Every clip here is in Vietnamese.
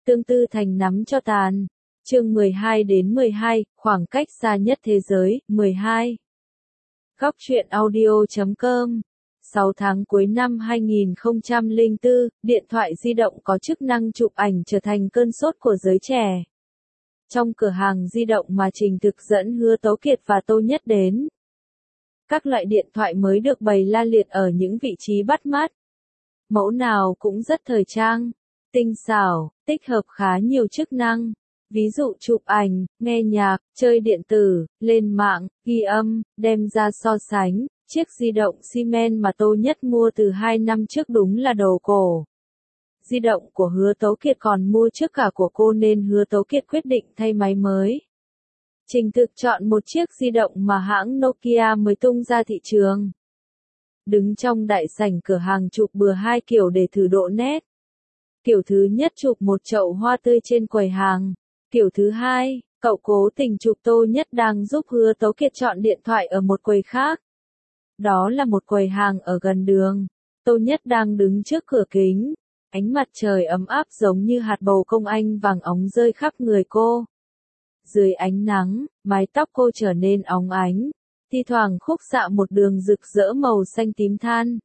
Tương Tư Thành nắm cho tàn. Chương 12 đến 12, khoảng cách xa nhất thế giới, 12. Góc truyện audio.com. 6 tháng cuối năm 2004, điện thoại di động có chức năng chụp ảnh trở thành cơn sốt của giới trẻ. Trong cửa hàng di động mà Trình Thực dẫn Hứa Tấu Kiệt và Tô Nhất đến, các loại điện thoại mới được bày la liệt ở những vị trí bắt mắt. Mẫu nào cũng rất thời trang, tinh xảo, tích hợp khá nhiều chức năng. Ví dụ chụp ảnh, nghe nhạc, chơi điện tử, lên mạng, ghi âm, đem ra so sánh. Chiếc di động Siemens mà Tô Nhất mua từ 2 năm trước đúng là đồ cổ. Di động của Hứa Tấu Kiệt còn mua trước cả của cô nên Hứa Tấu Kiệt quyết định thay máy mới. Trình Thực chọn một chiếc di động mà hãng Nokia mới tung ra thị trường. Đứng trong đại sảnh cửa hàng chụp bừa hai kiểu để thử độ nét. Kiểu thứ nhất chụp một chậu hoa tươi trên quầy hàng. Kiểu thứ hai, cậu cố tình chụp Tô Nhất đang giúp Hứa Tấu Kiệt chọn điện thoại ở một quầy khác. Đó là một quầy hàng ở gần đường. Tô Nhất đang đứng trước cửa kính. Ánh mặt trời ấm áp giống như hạt bầu công anh vàng óng rơi khắp người cô. Dưới ánh nắng, mái tóc cô trở nên óng ánh, thi thoảng khúc xạ một đường rực rỡ màu xanh tím than.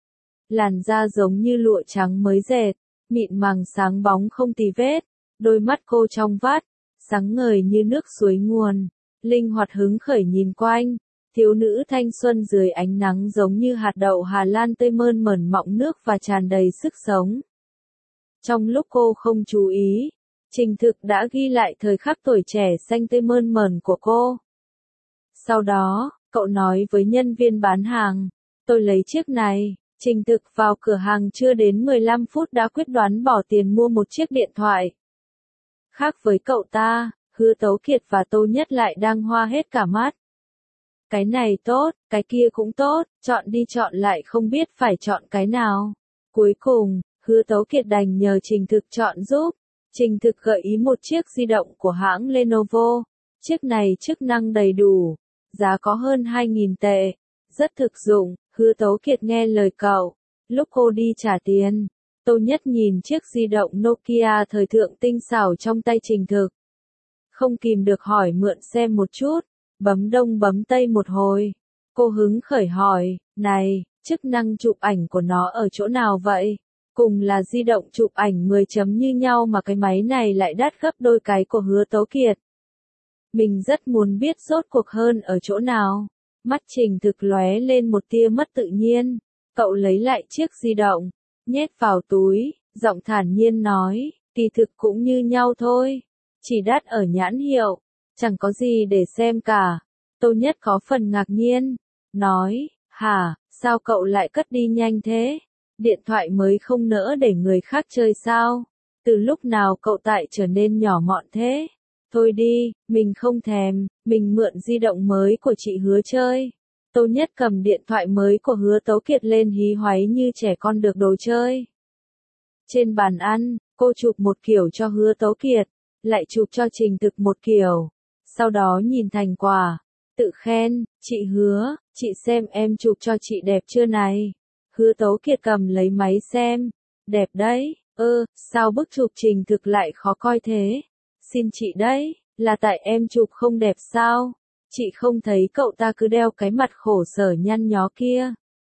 Làn da giống như lụa trắng mới dệt, mịn màng sáng bóng không tì vết, đôi mắt cô trong vắt, sáng ngời như nước suối nguồn, linh hoạt hứng khởi nhìn quanh, thiếu nữ thanh xuân dưới ánh nắng giống như hạt đậu Hà Lan tươi mơn mởn mọng nước và tràn đầy sức sống. Trong lúc cô không chú ý, Trình Thực đã ghi lại thời khắc tuổi trẻ xanh tươi mơn mởn của cô. Sau đó, cậu nói với nhân viên bán hàng, tôi lấy chiếc này. Trình Thực vào cửa hàng chưa đến 15 phút đã quyết đoán bỏ tiền mua một chiếc điện thoại. Khác với cậu ta, Hứa Tấu Kiệt và Tô Nhất lại đang hoa hết cả mắt. Cái này tốt, cái kia cũng tốt, chọn đi chọn lại không biết phải chọn cái nào. Cuối cùng, Hứa Tấu Kiệt đành nhờ Trình Thực chọn giúp. Trình Thực gợi ý một chiếc di động của hãng Lenovo. Chiếc này chức năng đầy đủ, giá có hơn 2.000 tệ, rất thực dụng. Hứa Tấu Kiệt nghe lời cậu. Lúc cô đi trả tiền, Tô Nhất nhìn chiếc di động Nokia thời thượng tinh xảo trong tay Trình Thực. Không kìm được hỏi mượn xem một chút, bấm đông bấm tây một hồi. Cô hứng khởi hỏi, này, chức năng chụp ảnh của nó ở chỗ nào vậy? Cùng là di động chụp ảnh 10 chấm như nhau mà cái máy này lại đắt gấp đôi cái của Hứa Tấu Kiệt. Mình rất muốn biết rốt cuộc hơn ở chỗ nào. Mắt Trình Thực lóe lên một tia mất tự nhiên. Cậu lấy lại chiếc di động, nhét vào túi, giọng thản nhiên nói, kỳ thực cũng như nhau thôi. Chỉ đắt ở nhãn hiệu, chẳng có gì để xem cả. Tô Nhất có phần ngạc nhiên, nói, hả, sao cậu lại cất đi nhanh thế? Điện thoại mới không nỡ để người khác chơi sao? Từ lúc nào cậu tại trở nên nhỏ mọn thế? Thôi đi, mình không thèm, mình mượn di động mới của chị Hứa chơi. Tô Nhất cầm điện thoại mới của Hứa Tấu Kiệt lên hí hoáy như trẻ con được đồ chơi. Trên bàn ăn, cô chụp một kiểu cho Hứa Tấu Kiệt, lại chụp cho Trình Thực một kiểu. Sau đó nhìn thành quả, tự khen, chị Hứa, chị xem em chụp cho chị đẹp chưa này? Hứa Tấu Kiệt cầm lấy máy xem, đẹp đấy, sao bức chụp Trình Thực lại khó coi thế? Xin chị đấy, là tại em chụp không đẹp sao? Chị không thấy cậu ta cứ đeo cái mặt khổ sở nhăn nhó kia.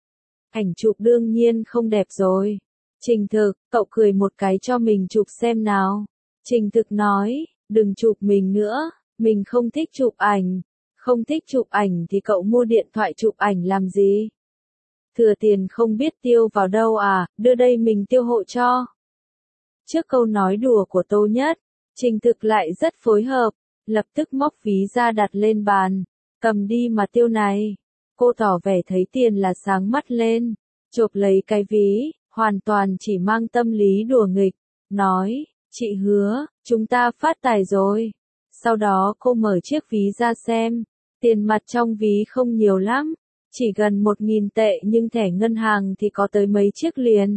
Ảnh chụp đương nhiên không đẹp rồi. Trình Thực, cậu cười một cái cho mình chụp xem nào. Trình Thực nói, đừng chụp mình nữa, mình không thích chụp ảnh. Không thích chụp ảnh thì cậu mua điện thoại chụp ảnh làm gì? Thừa tiền không biết tiêu vào đâu à, đưa đây mình tiêu hộ cho. Trước câu nói đùa của Tô Nhất, Trình Thực lại rất phối hợp, lập tức móc ví ra đặt lên bàn, cầm đi mà tiêu này. Cô tỏ vẻ thấy tiền là sáng mắt lên, chộp lấy cái ví, hoàn toàn chỉ mang tâm lý đùa nghịch, nói, chị Hứa, chúng ta phát tài rồi. Sau đó cô mở chiếc ví ra xem, tiền mặt trong ví không nhiều lắm, chỉ gần 1.000 tệ nhưng thẻ ngân hàng thì có tới mấy chiếc liền.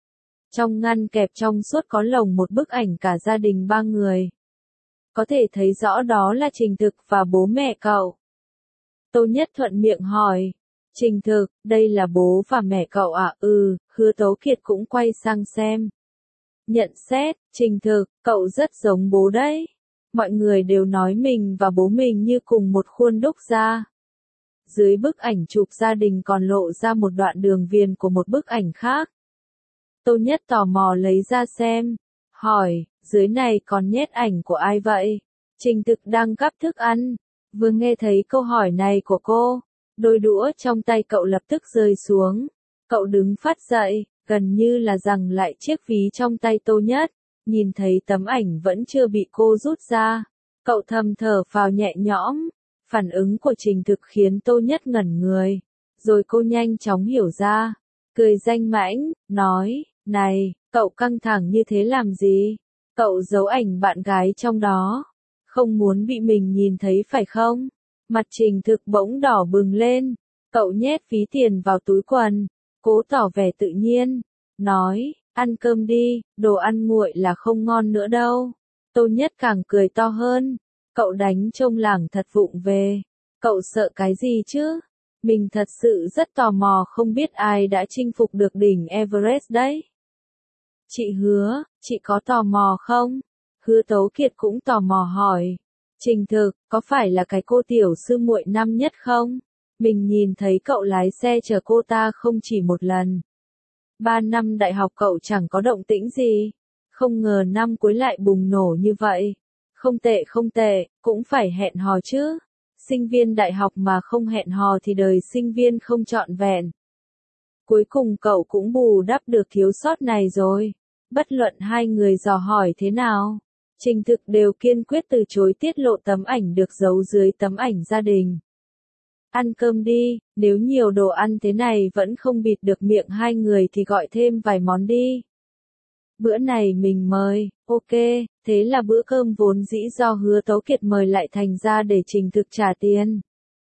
Trong ngăn kẹp trong suốt có lồng một bức ảnh cả gia đình 3 người. Có thể thấy rõ đó là Trình Thực và bố mẹ cậu. Tô Nhất thuận miệng hỏi, Trình Thực, đây là bố và mẹ cậu à? Hứa Tấu Kiệt cũng quay sang xem. Nhận xét, Trình Thực, cậu rất giống bố đấy. Mọi người đều nói mình và bố mình như cùng một khuôn đúc ra. Dưới bức ảnh chụp gia đình còn lộ ra một đoạn đường viền của một bức ảnh khác. Tô Nhất tò mò lấy ra xem, hỏi, dưới này còn nhét ảnh của ai vậy? Trình Thực đang gắp thức ăn, vừa nghe thấy câu hỏi này của cô, đôi đũa trong tay cậu lập tức rơi xuống. Cậu đứng phát dậy, gần như là giằng lại chiếc ví trong tay Tô Nhất, nhìn thấy tấm ảnh vẫn chưa bị cô rút ra. Cậu thầm thở phào nhẹ nhõm, phản ứng của Trình Thực khiến Tô Nhất ngẩn người, rồi cô nhanh chóng hiểu ra, cười danh mãnh, nói, này, cậu căng thẳng như thế làm gì? Cậu giấu ảnh bạn gái trong đó, không muốn bị mình nhìn thấy phải không? Mặt Trình Thực bỗng đỏ bừng lên, cậu nhét ví tiền vào túi quần, cố tỏ vẻ tự nhiên, nói, ăn cơm đi, đồ ăn nguội là không ngon nữa đâu. Tô Nhất càng cười to hơn, cậu đánh trông lảng thật vụng về, cậu sợ cái gì chứ? Mình thật sự rất tò mò không biết ai đã chinh phục được đỉnh Everest đấy. Chị Hứa, chị có tò mò không? Hứa Tấu Kiệt cũng tò mò hỏi. Trình Thực, có phải là cái cô tiểu sư muội năm nhất không? Mình nhìn thấy cậu lái xe chở cô ta không chỉ một lần. 3 năm đại học cậu chẳng có động tĩnh gì. Không ngờ năm cuối lại bùng nổ như vậy. Không tệ không tệ, cũng phải hẹn hò chứ. Sinh viên đại học mà không hẹn hò thì đời sinh viên không trọn vẹn. Cuối cùng cậu cũng bù đắp được thiếu sót này rồi. Bất luận hai người dò hỏi thế nào, Trình Thực đều kiên quyết từ chối tiết lộ tấm ảnh được giấu dưới tấm ảnh gia đình. Ăn cơm đi, nếu nhiều đồ ăn thế này vẫn không bịt được miệng hai người thì gọi thêm vài món đi. Bữa này mình mời, ok, thế là bữa cơm vốn dĩ do Hứa Tấu Kiệt mời lại thành ra để Trình Thực trả tiền.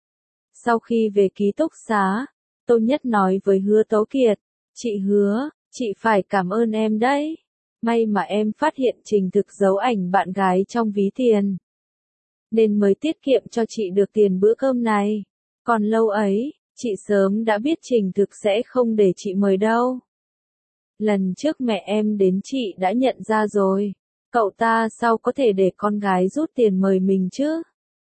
Sau khi về ký túc xá, Tô Nhất nói với Hứa Tấu Kiệt, chị Hứa, chị phải cảm ơn em đấy. May mà em phát hiện Trình Thực giấu ảnh bạn gái trong ví tiền, nên mới tiết kiệm cho chị được tiền bữa cơm này. Còn lâu ấy, chị sớm đã biết Trình Thực sẽ không để chị mời đâu. Lần trước mẹ em đến chị đã nhận ra rồi, cậu ta sao có thể để con gái rút tiền mời mình chứ?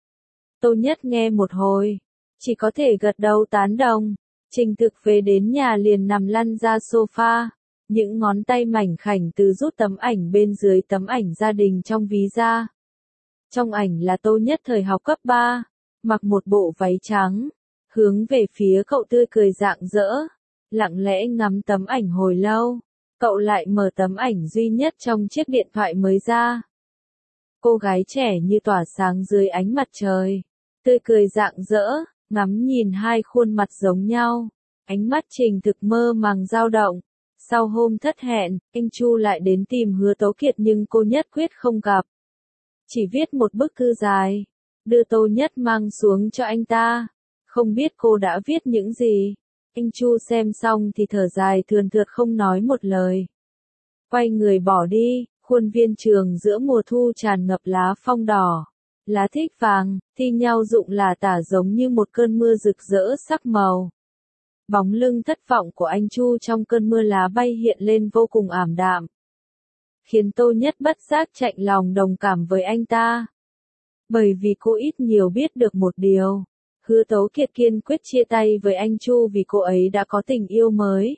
Tô Nhất nghe một hồi, chỉ có thể gật đầu tán đồng. Trình Thực về đến nhà liền nằm lăn ra sofa, những ngón tay mảnh khảnh từ rút tấm ảnh bên dưới tấm ảnh gia đình trong ví ra. Trong ảnh là Tô Nhất thời học cấp 3, mặc một bộ váy trắng, hướng về phía cậu tươi cười rạng rỡ, lặng lẽ ngắm tấm ảnh hồi lâu. Cậu lại mở tấm ảnh duy nhất trong chiếc điện thoại mới ra. Cô gái trẻ như tỏa sáng dưới ánh mặt trời, tươi cười rạng rỡ, ngắm nhìn hai khuôn mặt giống nhau. Ánh mắt Trình Thực mơ màng dao động. Sau hôm thất hẹn, anh Chu lại đến tìm Hứa Tấu Kiệt nhưng cô nhất quyết không gặp. Chỉ viết một bức thư dài, đưa Tô Nhất mang xuống cho anh ta. Không biết cô đã viết những gì. Anh Chu xem xong thì thở dài thườn thượt không nói một lời. Quay người bỏ đi, khuôn viên trường giữa mùa thu tràn ngập lá phong đỏ. Lá thích vàng, thi nhau rụng lả tả giống như một cơn mưa rực rỡ sắc màu. Bóng lưng thất vọng của anh Chu trong cơn mưa lá bay hiện lên vô cùng ảm đạm, khiến Tô Nhất bất giác chạnh lòng đồng cảm với anh ta. Bởi vì cô ít nhiều biết được một điều, Hứa Tấu Kiệt kiên quyết chia tay với anh Chu vì cô ấy đã có tình yêu mới.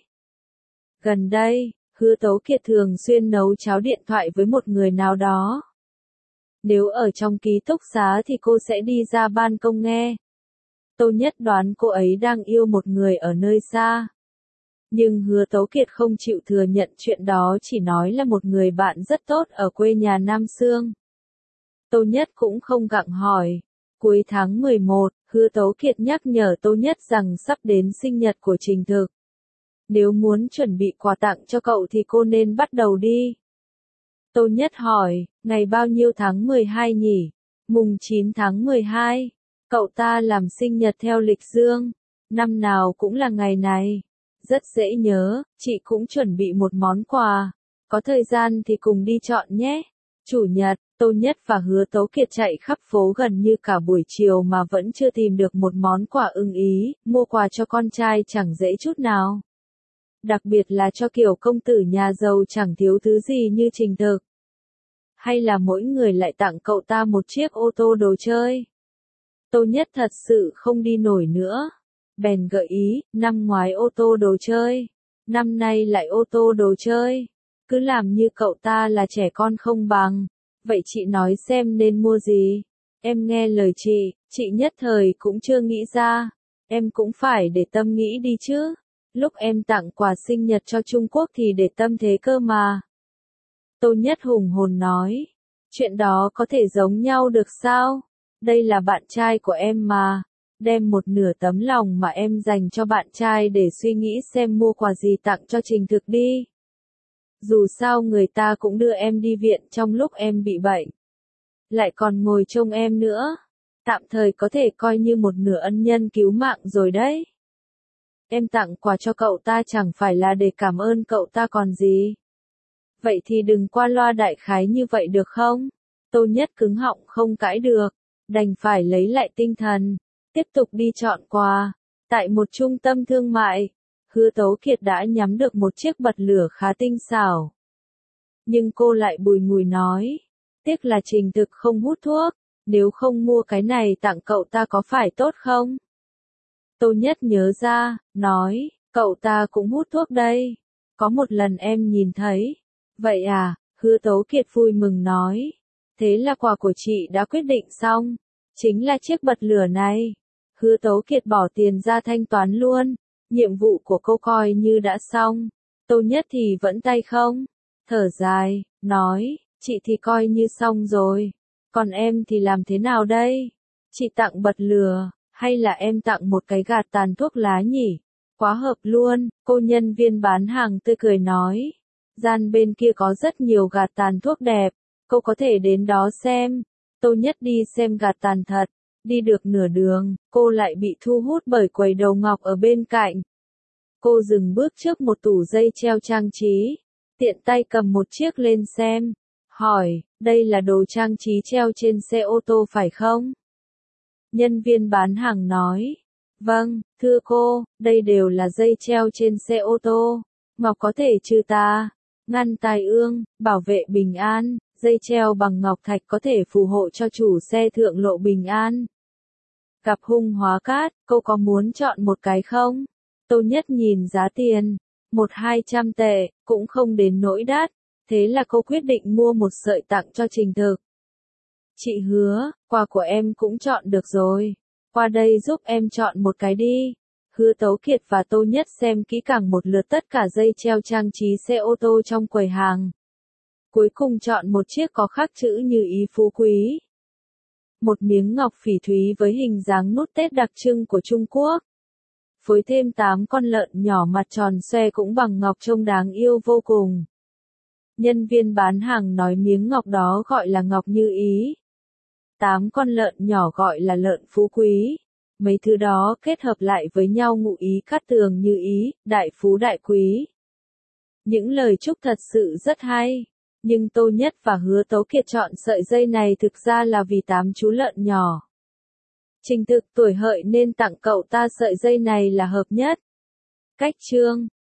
Gần đây, Hứa Tấu Kiệt thường xuyên nấu cháo điện thoại với một người nào đó. Nếu ở trong ký túc xá thì cô sẽ đi ra ban công nghe. Tô Nhất đoán cô ấy đang yêu một người ở nơi xa. Nhưng Hứa Tấu Kiệt không chịu thừa nhận chuyện đó, chỉ nói là một người bạn rất tốt ở quê nhà Nam Xương. Tô Nhất cũng không gặng hỏi. Cuối tháng 11, Hứa Tấu Kiệt nhắc nhở Tô Nhất rằng sắp đến sinh nhật của Trình Thực. Nếu muốn chuẩn bị quà tặng cho cậu thì cô nên bắt đầu đi. Tô Nhất hỏi, ngày bao nhiêu tháng 12 nhỉ? Mùng 9 tháng 12. Cậu ta làm sinh nhật theo lịch dương, năm nào cũng là ngày này. Rất dễ nhớ, chị cũng chuẩn bị một món quà. Có thời gian thì cùng đi chọn nhé. Chủ nhật, Tô Nhất và Hứa Tấu Kiệt chạy khắp phố gần như cả buổi chiều mà vẫn chưa tìm được một món quà ưng ý. Mua quà cho con trai chẳng dễ chút nào. đặc biệt là cho kiểu công tử nhà giàu chẳng thiếu thứ gì như Trình Thực. Hay là mỗi người lại tặng cậu ta một chiếc ô tô đồ chơi. Tô Nhất thật sự không đi nổi nữa. Bèn gợi ý, năm ngoái ô tô đồ chơi, năm nay lại ô tô đồ chơi. Cứ làm như cậu ta là trẻ con không bằng. Vậy chị nói xem nên mua gì? Em nghe lời chị nhất thời cũng chưa nghĩ ra. Em cũng phải để tâm nghĩ đi chứ. Lúc em tặng quà sinh nhật cho Trung Quốc thì để tâm thế cơ mà. Tô Nhất hùng hồn nói. Chuyện đó có thể giống nhau được sao? Đây là bạn trai của em mà. Đem một nửa tấm lòng mà em dành cho bạn trai để suy nghĩ xem mua quà gì tặng cho Trình Thực đi. Dù sao người ta cũng đưa em đi viện trong lúc em bị bệnh. Lại còn ngồi trông em nữa. Tạm thời có thể coi như một nửa ân nhân cứu mạng rồi đấy. Em tặng quà cho cậu ta chẳng phải là để cảm ơn cậu ta còn gì. Vậy thì đừng qua loa đại khái như vậy được không? Tô Nhất cứng họng không cãi được. Đành phải lấy lại tinh thần. Tiếp tục đi chọn quà. Tại một trung tâm thương mại, Hứa Tấu Kiệt đã nhắm được một chiếc bật lửa khá tinh xảo. Nhưng cô lại bùi ngùi nói. Tiếc là Trình Thực không hút thuốc. Nếu không mua cái này tặng cậu ta có phải tốt không? Tô Nhất nhớ ra, nói, cậu ta cũng hút thuốc đây. Có một lần em nhìn thấy. Vậy à, Hứa Tấu Kiệt vui mừng nói. Thế là quà của chị đã quyết định xong. Chính là chiếc bật lửa này. Hứa Tấu Kiệt bỏ tiền ra thanh toán luôn. Nhiệm vụ của cô coi như đã xong. Tô Nhất thì vẫn tay không. Thở dài, nói, chị thì coi như xong rồi. Còn em thì làm thế nào đây? Chị tặng bật lửa, hay là em tặng một cái gạt tàn thuốc lá nhỉ? Quá hợp luôn, cô nhân viên bán hàng tươi cười nói. Gian bên kia có rất nhiều gạt tàn thuốc đẹp, cô có thể đến đó xem. Tô Nhất đi xem gạt tàn thật. Đi được nửa đường, cô lại bị thu hút bởi quầy đầu ngọc ở bên cạnh. Cô dừng bước trước một tủ dây treo trang trí. Tiện tay cầm một chiếc lên xem. Hỏi, đây là đồ trang trí treo trên xe ô tô phải không? Nhân viên bán hàng nói. Vâng, thưa cô, đây đều là dây treo trên xe ô tô. Ngọc có thể trừ tà, ngăn tai ương, bảo vệ bình an. Dây treo bằng ngọc thạch có thể phù hộ cho chủ xe thượng lộ bình an. Gặp hung hóa cát, cô có muốn chọn một cái không? Tô Nhất nhìn giá tiền, 100-200 tệ, cũng không đến nỗi đắt. Thế là cô quyết định mua một sợi tặng cho Trình Thực. Chị Hứa, quà của em cũng chọn được rồi. Qua đây giúp em chọn một cái đi. Hứa Tấu Kiệt và Tô Nhất xem kỹ càng một lượt tất cả dây treo trang trí xe ô tô trong quầy hàng. Cuối cùng chọn một chiếc có khắc chữ như ý phú quý. Một miếng ngọc phỉ thúy với hình dáng nút Tết đặc trưng của Trung Quốc. Phối thêm 8 con lợn nhỏ mặt tròn xoe cũng bằng ngọc trông đáng yêu vô cùng. Nhân viên bán hàng nói miếng ngọc đó gọi là ngọc như ý. 8 con lợn nhỏ gọi là lợn phú quý. Mấy thứ đó kết hợp lại với nhau ngụ ý cát tường như ý, đại phú đại quý. Những lời chúc thật sự rất hay. Nhưng Tô Nhất và Hứa Tấu Kiệt chọn sợi dây này thực ra là vì 8 chú lợn nhỏ. Trình Thực tuổi hợi nên tặng cậu ta sợi dây này là hợp nhất. Cách chương